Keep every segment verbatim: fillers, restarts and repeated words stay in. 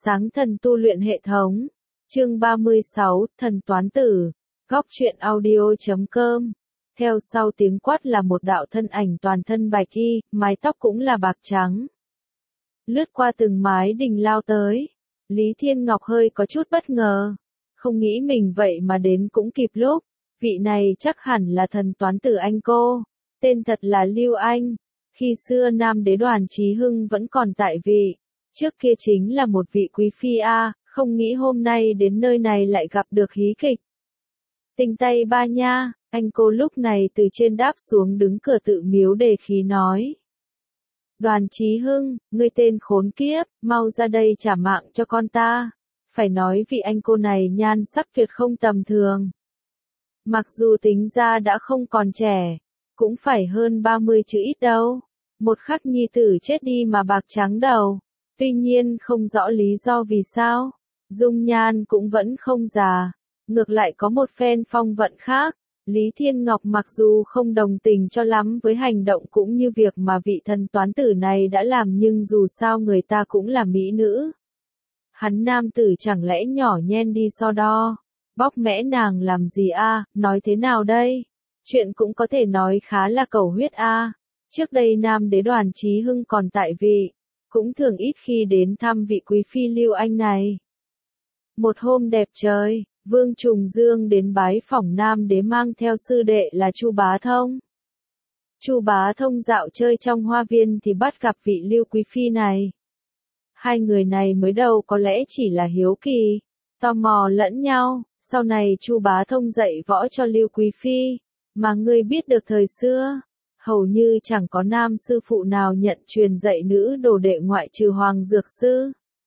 Sáng thần tu luyện hệ thống. Chương ba mươi sáu, Thần Toán Tử. Góc truyện audio chấm com. Theo sau tiếng quát là một đạo thân ảnh toàn thân bạch y, mái tóc cũng là bạc trắng. Lướt qua từng mái đình lao tới. Lý Thiên Ngọc hơi có chút bất ngờ. Không nghĩ mình vậy mà đến cũng kịp lúc. Vị này chắc hẳn là thần toán tử anh cô. Tên thật là Lưu Anh. Khi xưa Nam Đế Đoàn Chí Hưng vẫn còn tại vị. Trước kia chính là một vị quý phi a, không nghĩ hôm nay đến nơi này lại gặp được hí kịch. Tình Tây Ba Nha, anh cô lúc này từ trên đáp xuống đứng cửa tự miếu đề khí nói. Đoàn Chí Hưng, ngươi tên khốn kiếp, mau ra đây trả mạng cho con ta. Phải nói vị anh cô này nhan sắc tuyệt không tầm thường. Mặc dù tính ra đã không còn trẻ, cũng phải hơn ba mươi chứ ít đâu. Một khắc nhi tử chết đi mà bạc trắng đầu. Tuy nhiên không rõ lý do vì sao, dung nhan cũng vẫn không già, ngược lại có một phen phong vận khác. Lý Thiên Ngọc mặc dù không đồng tình cho lắm với hành động cũng như việc mà vị thần toán tử này đã làm, nhưng dù sao người ta cũng là mỹ nữ. Hắn nam tử chẳng lẽ nhỏ nhen đi so đo, bóc mẽ nàng làm gì a? Nói thế nào đây? Chuyện cũng có thể nói khá là cầu huyết a. Trước đây Nam Đế Đoàn Chí Hưng còn tại vị, cũng thường ít khi đến thăm vị quý phi Lưu Anh này. Một hôm đẹp trời, Vương Trùng Dương đến bái phỏng Nam Đế mang theo sư đệ là Chu Bá Thông. Chu Bá Thông dạo chơi trong hoa viên thì bắt gặp vị Lưu quý phi này. Hai người này mới đầu có lẽ chỉ là hiếu kỳ, tò mò lẫn nhau. Sau này Chu Bá Thông dạy võ cho Lưu quý phi, mà ngươi biết được thời xưa, hầu như chẳng có nam sư phụ nào nhận truyền dạy nữ đồ đệ ngoại trừ Hoàng Dược Sư.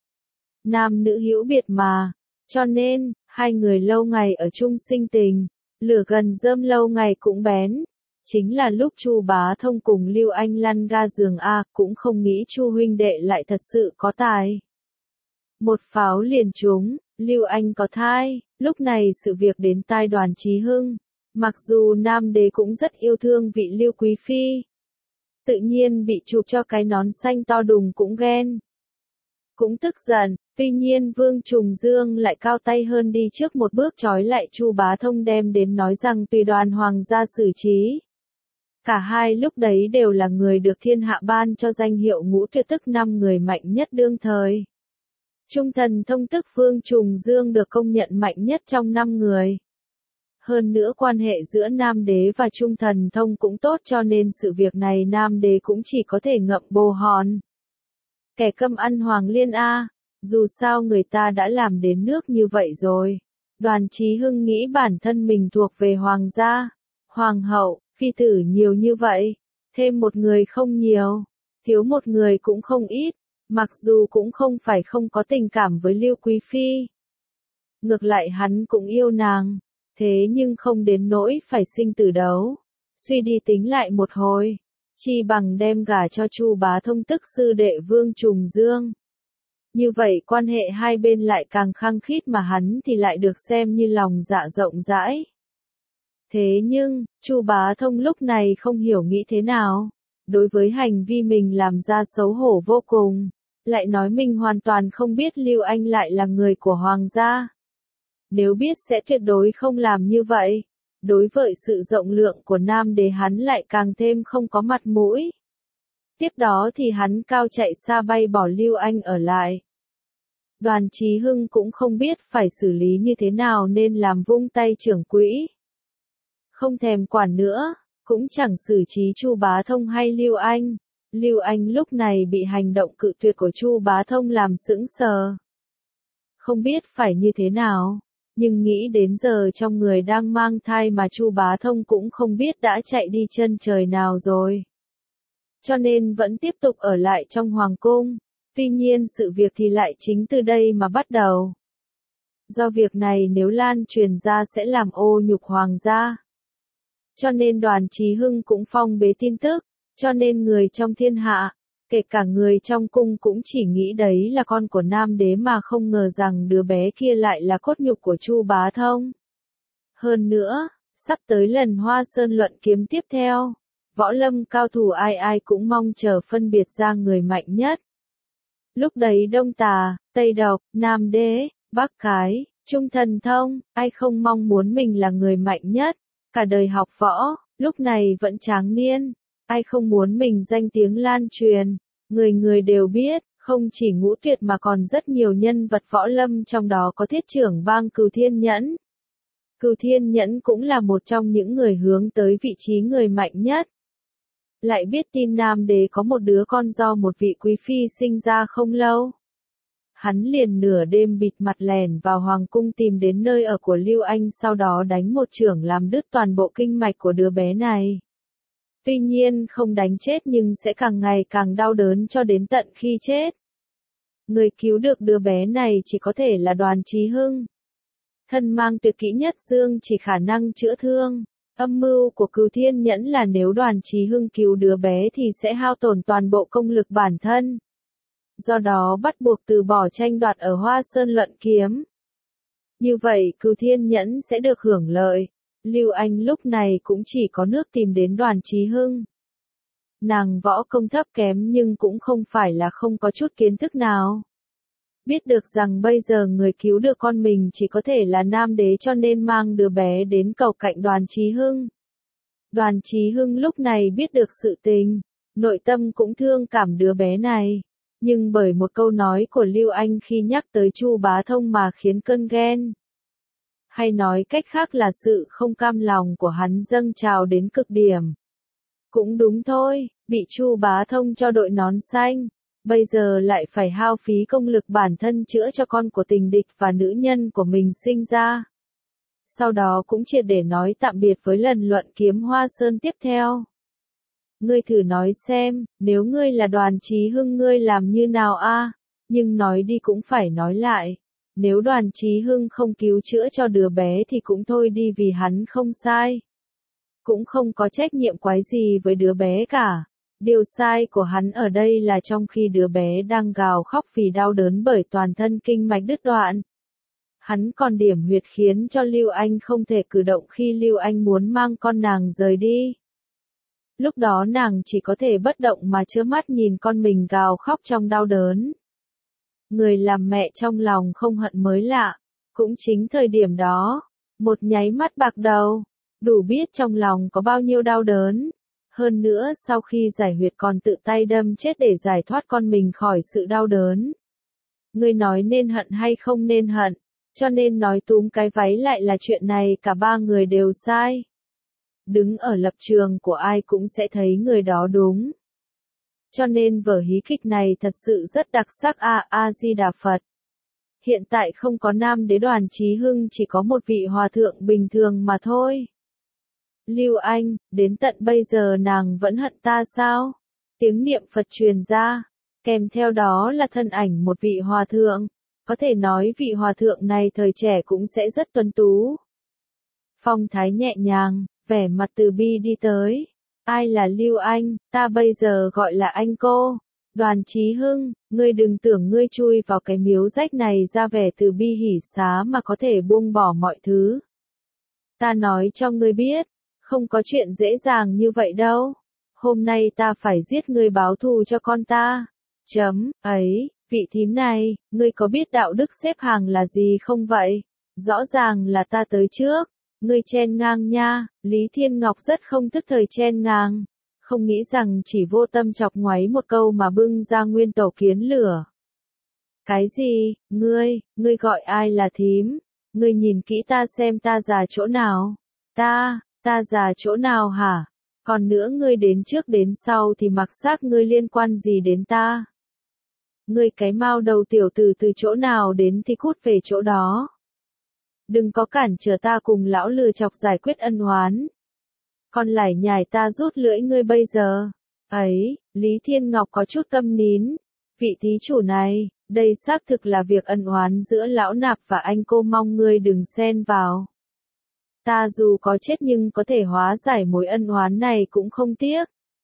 Nam nữ hữu biệt mà, cho nên, hai người lâu ngày ở chung sinh tình, lửa gần rơm lâu ngày cũng bén. Chính là lúc Chu Bá Thông cùng Lưu Anh lăn ga giường a, cũng không nghĩ Chu huynh đệ lại thật sự có tài. Một pháo liền trúng, Lưu Anh có thai, lúc này sự việc đến tai Đoàn Chí Hưng. Mặc dù Nam Đế cũng rất yêu thương vị Lưu quý phi, tự nhiên bị chụp cho cái nón xanh to đùng cũng ghen, cũng tức giận. Tuy nhiên Vương Trùng Dương lại cao tay hơn, đi trước một bước trói lại Chu Bá Thông đem đến nói rằng tùy đoàn hoàng gia xử trí. Cả hai lúc đấy đều là người được thiên hạ ban cho danh hiệu ngũ tuyệt, tức năm người mạnh nhất đương thời. Trung Thần Thông tức Vương Trùng Dương được công nhận mạnh nhất trong năm người. Hơn nữa quan hệ giữa Nam Đế và Trung Thần Thông cũng tốt, cho nên sự việc này Nam Đế cũng chỉ có thể ngậm bồ hòn. Kẻ câm ăn hoàng liên a, dù sao người ta đã làm đến nước như vậy rồi. Đoàn Chí Hưng nghĩ bản thân mình thuộc về hoàng gia, hoàng hậu, phi tử nhiều như vậy, thêm một người không nhiều, thiếu một người cũng không ít, mặc dù cũng không phải không có tình cảm với Lưu quý phi. Ngược lại hắn cũng yêu nàng. Thế nhưng không đến nỗi phải sinh tử đấu. Suy đi tính lại một hồi, chi bằng đem gả cho Chu Bá Thông tức sư đệ Vương Trùng Dương. Như vậy quan hệ hai bên lại càng khăng khít, mà hắn thì lại được xem như lòng dạ rộng rãi. Thế nhưng, Chu Bá Thông lúc này không hiểu nghĩ thế nào. Đối với hành vi mình làm ra xấu hổ vô cùng, lại nói mình hoàn toàn không biết Lưu Anh lại là người của hoàng gia. Nếu biết sẽ tuyệt đối không làm như vậy. Đối với sự rộng lượng của Nam Đế hắn lại càng thêm không có mặt mũi. Tiếp đó thì hắn cao chạy xa bay bỏ Lưu Anh ở lại. Đoàn Chí Hưng cũng không biết phải xử lý như thế nào nên làm vung tay trưởng quỹ. Không thèm quản nữa, cũng chẳng xử trí Chu Bá Thông hay Lưu Anh. Lưu Anh lúc này bị hành động cự tuyệt của Chu Bá Thông làm sững sờ. Không biết phải như thế nào. Nhưng nghĩ đến giờ trong người đang mang thai mà Chu Bá Thông cũng không biết đã chạy đi chân trời nào rồi. Cho nên vẫn tiếp tục ở lại trong hoàng cung. Tuy nhiên sự việc thì lại chính từ đây mà bắt đầu. Do việc này nếu lan truyền ra sẽ làm ô nhục hoàng gia. Cho nên Đoàn Chí Hưng cũng phong bế tin tức. Cho nên người trong thiên hạ, kể cả người trong cung cũng chỉ nghĩ đấy là con của Nam Đế, mà không ngờ rằng đứa bé kia lại là cốt nhục của Chu Bá Thông. Hơn nữa, sắp tới lần Hoa Sơn luận kiếm tiếp theo, võ lâm cao thủ ai ai cũng mong chờ phân biệt ra người mạnh nhất. Lúc đấy Đông Tà, Tây độc, Nam đế, Bắc cái, Trung thần thông, ai không mong muốn mình là người mạnh nhất, cả đời học võ, lúc này vẫn tráng niên, ai không muốn mình danh tiếng lan truyền, người người đều biết, không chỉ Ngũ Tuyệt mà còn rất nhiều nhân vật võ lâm trong đó có thiết trưởng bang Cửu Thiên Nhẫn. Cửu Thiên Nhẫn cũng là một trong những người hướng tới vị trí người mạnh nhất. Lại biết tin Nam đế có một đứa con do một vị quý phi sinh ra không lâu. Hắn liền nửa đêm bịt mặt lẻn vào hoàng cung tìm đến nơi ở của Lưu Anh, sau đó đánh một chưởng làm đứt toàn bộ kinh mạch của đứa bé này. Tuy nhiên không đánh chết nhưng sẽ càng ngày càng đau đớn cho đến tận khi chết. Người cứu được đứa bé này chỉ có thể là Đoàn Chí Hưng. Thân mang tuyệt kỹ nhất dương chỉ khả năng chữa thương. Âm mưu của Cửu Thiên Nhẫn là nếu Đoàn Chí Hưng cứu đứa bé thì sẽ hao tổn toàn bộ công lực bản thân. Do đó bắt buộc từ bỏ tranh đoạt ở Hoa Sơn luận kiếm. Như vậy Cửu Thiên Nhẫn sẽ được hưởng lợi. Lưu Anh lúc này cũng chỉ có nước tìm đến Đoàn Chí Hưng. Nàng võ công thấp kém nhưng cũng không phải là không có chút kiến thức nào. Biết được rằng bây giờ người cứu được con mình chỉ có thể là Nam đế cho nên mang đứa bé đến cầu cạnh Đoàn Chí Hưng. Đoàn Chí Hưng lúc này biết được sự tình, nội tâm cũng thương cảm đứa bé này. Nhưng bởi một câu nói của Lưu Anh khi nhắc tới Chu Bá Thông mà khiến cơn ghen. Hay nói cách khác là sự không cam lòng của hắn dâng trào đến cực điểm. Cũng đúng thôi, bị Chu Bá Thông cho đội nón xanh, bây giờ lại phải hao phí công lực bản thân chữa cho con của tình địch và nữ nhân của mình sinh ra. Sau đó cũng triệt để nói tạm biệt với lần luận kiếm Hoa Sơn tiếp theo. Ngươi thử nói xem, nếu ngươi là Đoàn Chí Hưng ngươi làm như nào a? Nhưng nói đi cũng phải nói lại. Nếu Đoàn Chí Hưng không cứu chữa cho đứa bé thì cũng thôi đi vì hắn không sai. Cũng không có trách nhiệm quái gì với đứa bé cả. Điều sai của hắn ở đây là trong khi đứa bé đang gào khóc vì đau đớn bởi toàn thân kinh mạch đứt đoạn. Hắn còn điểm huyệt khiến cho Lưu Anh không thể cử động khi Lưu Anh muốn mang con nàng rời đi. Lúc đó nàng chỉ có thể bất động mà trơ mắt nhìn con mình gào khóc trong đau đớn. Người làm mẹ trong lòng không hận mới lạ. Cũng chính thời điểm đó, một nháy mắt bạc đầu, đủ biết trong lòng có bao nhiêu đau đớn. Hơn nữa sau khi giải huyệt còn tự tay đâm chết để giải thoát con mình khỏi sự đau đớn. Ngươi nói nên hận hay không nên hận, cho nên nói túm cái váy lại là chuyện này cả ba người đều sai. Đứng ở lập trường của ai cũng sẽ thấy người đó đúng. Cho nên vở hí kịch này thật sự rất đặc sắc a a di đà Phật. Hiện tại không có Nam đế Đoàn Chí Hưng, chỉ có một vị hòa thượng bình thường mà thôi. Lưu Anh, đến tận bây giờ nàng vẫn hận ta sao? Tiếng niệm Phật truyền ra, kèm theo đó là thân ảnh một vị hòa thượng. Có thể nói vị hòa thượng này thời trẻ cũng sẽ rất tuấn tú. Phong thái nhẹ nhàng, vẻ mặt từ bi đi tới. Ai là Lưu Anh, ta bây giờ gọi là anh cô. Đoàn Chí Hưng, ngươi đừng tưởng ngươi chui vào cái miếu rách này ra vẻ từ bi hỉ xá mà có thể buông bỏ mọi thứ. Ta nói cho ngươi biết, không có chuyện dễ dàng như vậy đâu. Hôm nay ta phải giết ngươi báo thù cho con ta. Chấm, ấy, vị thím này, ngươi có biết đạo đức xếp hàng là gì không vậy? Rõ ràng là ta tới trước. Ngươi chen ngang nha. Lý Thiên Ngọc rất không thức thời chen ngang. Không nghĩ rằng chỉ vô tâm chọc ngoáy một câu mà bưng ra nguyên tổ kiến lửa. Cái gì, ngươi, ngươi gọi ai là thím? Ngươi nhìn kỹ ta xem ta già chỗ nào? Ta, ta già chỗ nào hả? Còn nữa ngươi đến trước đến sau thì mặc xác ngươi liên quan gì đến ta? Ngươi cái mao đầu tiểu tử từ chỗ nào đến thì cút về chỗ đó. Đừng có cản trở ta cùng lão lừa chọc giải quyết ân oán. Còn lải nhải ta rút lưỡi ngươi bây giờ. Ấy, Lý Thiên Ngọc có chút câm nín. Vị thí chủ này, đây xác thực là việc ân oán giữa lão nạp và anh cô, mong ngươi đừng xen vào. Ta dù có chết nhưng có thể hóa giải mối ân oán này cũng không tiếc.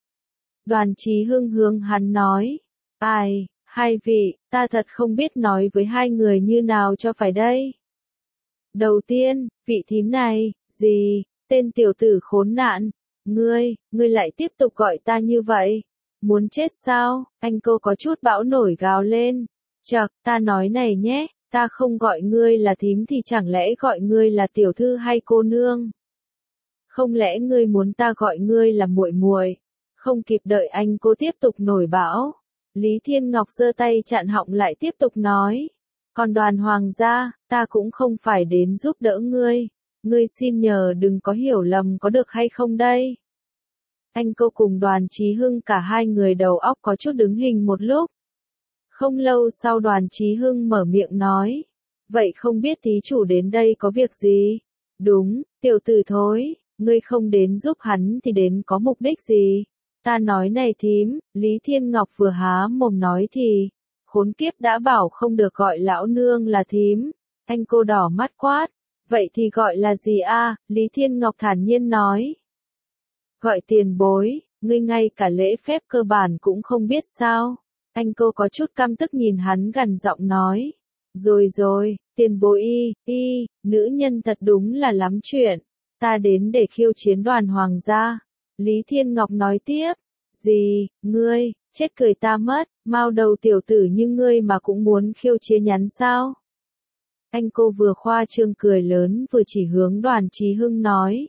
Đoàn Chí Hưng hướng hắn nói. Ai, hai vị, ta thật không biết nói với hai người như nào cho phải đây. Đầu tiên, vị thím này, gì, tên tiểu tử khốn nạn, ngươi, ngươi lại tiếp tục gọi ta như vậy, muốn chết sao? Anh cô có chút bão nổi gào lên, Chậc, ta nói này nhé, ta không gọi ngươi là thím thì chẳng lẽ gọi ngươi là tiểu thư hay cô nương? Không lẽ ngươi muốn ta gọi ngươi là muội muội? Không kịp đợi anh cô tiếp tục nổi bão. Lý Thiên Ngọc giơ tay chặn họng lại tiếp tục nói. Còn Đoàn Hoàng gia, ta cũng không phải đến giúp đỡ ngươi. Ngươi xin nhờ đừng có hiểu lầm có được hay không đây? Anh cô cùng Đoàn Chí Hưng cả hai người đầu óc có chút đứng hình một lúc. Không lâu sau Đoàn Chí Hưng mở miệng nói. Vậy không biết thí chủ đến đây có việc gì? Đúng, tiểu tử thối, ngươi không đến giúp hắn thì đến có mục đích gì? Ta nói này thím, Lý Thiên Ngọc vừa há mồm nói thì, khốn kiếp đã bảo không được gọi lão nương là thím. Anh cô đỏ mắt quát. Vậy thì gọi là gì a? Lý Thiên Ngọc thản nhiên nói. Gọi tiền bối, ngươi ngay cả lễ phép cơ bản cũng không biết sao? Anh cô có chút căm tức nhìn hắn gằn giọng nói. Rồi rồi, tiền bối y, y, nữ nhân thật đúng là lắm chuyện. Ta đến để khiêu chiến Đoàn Hoàng gia. Lý Thiên Ngọc nói tiếp. Gì, ngươi, chết cười ta mất, mau đầu tiểu tử như ngươi mà cũng muốn khiêu chiến nhắn sao? Anh cô vừa khoa trương cười lớn vừa chỉ hướng Đoàn Chí Hưng nói.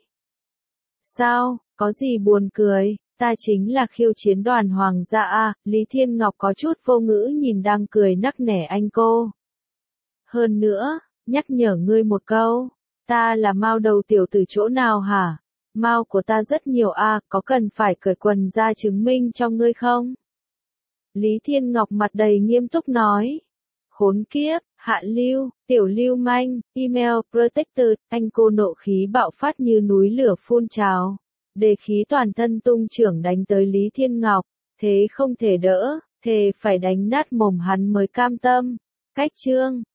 Sao, có gì buồn cười, ta chính là khiêu chiến Đoàn Hoàng gia a. Lý Thiên Ngọc có chút vô ngữ nhìn đang cười nắc nẻ anh cô. Hơn nữa, nhắc nhở ngươi một câu, ta là mao đầu tiểu tử chỗ nào hả? Mao của ta rất nhiều a, có cần phải cởi quần ra chứng minh cho ngươi không? Lý Thiên Ngọc mặt đầy nghiêm túc nói. Khốn kiếp, hạ lưu, tiểu lưu manh, email protector, anh cô nộ khí bạo phát như núi lửa phun trào. Đề khí toàn thân tung trưởng đánh tới Lý Thiên Ngọc, thế không thể đỡ, thề phải đánh nát mồm hắn mới cam tâm. Cách chương